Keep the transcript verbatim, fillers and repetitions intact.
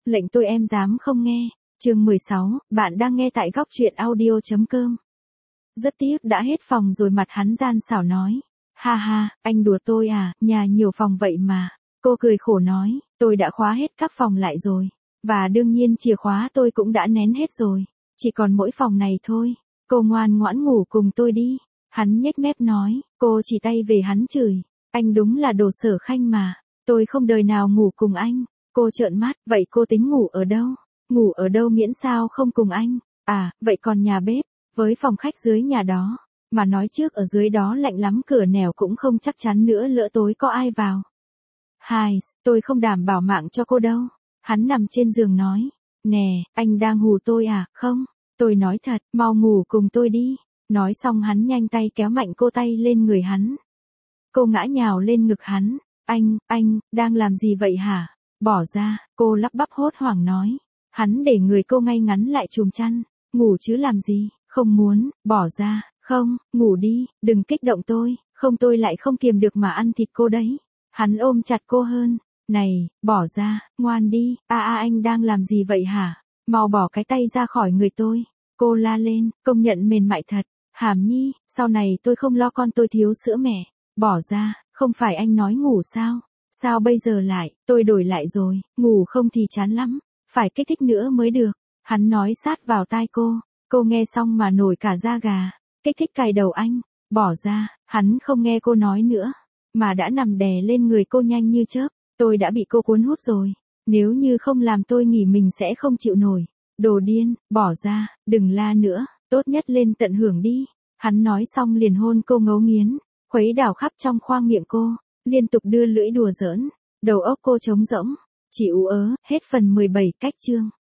Lệnh tôi em dám không nghe. Chương mười sáu, bạn đang nghe tại góc truyện audio chấm com. Rất tiếc đã hết phòng rồi, mặt hắn gian xảo nói. Ha ha, anh đùa tôi à, nhà nhiều phòng vậy mà. Cô cười khổ nói, tôi đã khóa hết các phòng lại rồi. Và đương nhiên chìa khóa tôi cũng đã nén hết rồi. Chỉ còn mỗi phòng này thôi. Cô ngoan ngoãn ngủ cùng tôi đi. Hắn nhếch mép nói, cô chỉ tay về hắn chửi. Anh đúng là đồ Sở Khanh mà. Tôi không đời nào ngủ cùng anh. Cô trợn mắt, vậy cô tính ngủ ở đâu? Ngủ ở đâu miễn sao không cùng anh? À, vậy còn nhà bếp, với phòng khách dưới nhà đó. Mà nói trước ở dưới đó lạnh lắm, cửa nẻo cũng không chắc chắn nữa, lỡ tối có ai vào. Hai, tôi không đảm bảo mạng cho cô đâu. Hắn nằm trên giường nói, nè, anh đang hù tôi à? Không, tôi nói thật, mau ngủ cùng tôi đi. Nói xong hắn nhanh tay kéo mạnh cô tay lên người hắn. Cô ngã nhào lên ngực hắn. Anh, anh, đang làm gì vậy hả? Bỏ ra, cô lắp bắp hốt hoảng nói. Hắn để người cô ngay ngắn lại chùm chăn. Ngủ chứ làm gì, không muốn, bỏ ra, không, ngủ đi, đừng kích động tôi, không tôi lại không kiềm được mà ăn thịt cô đấy. Hắn ôm chặt cô hơn. Này, bỏ ra, ngoan đi, a a anh đang làm gì vậy hả? Mau bỏ cái tay ra khỏi người tôi. Cô la lên, công nhận mềm mại thật. Hàm Nhi, sau này tôi không lo con tôi thiếu sữa mẹ. Bỏ ra, không phải anh nói ngủ sao? Sao bây giờ lại, tôi đổi lại rồi, ngủ không thì chán lắm, phải kích thích nữa mới được. Hắn nói sát vào tai cô, cô nghe xong mà nổi cả da gà, kích thích cài đầu anh, bỏ ra, hắn không nghe cô nói nữa, mà đã nằm đè lên người cô nhanh như chớp. Tôi đã bị cô cuốn hút rồi, nếu như không làm tôi nghỉ mình sẽ không chịu nổi. Đồ điên, bỏ ra, đừng la nữa, tốt nhất lên tận hưởng đi. Hắn nói xong liền hôn cô ngấu nghiến, khuấy đảo khắp trong khoang miệng cô, liên tục đưa lưỡi đùa giỡn, đầu óc cô trống rỗng, chỉ ú ớ. Hết phần mười bảy. Cách chương.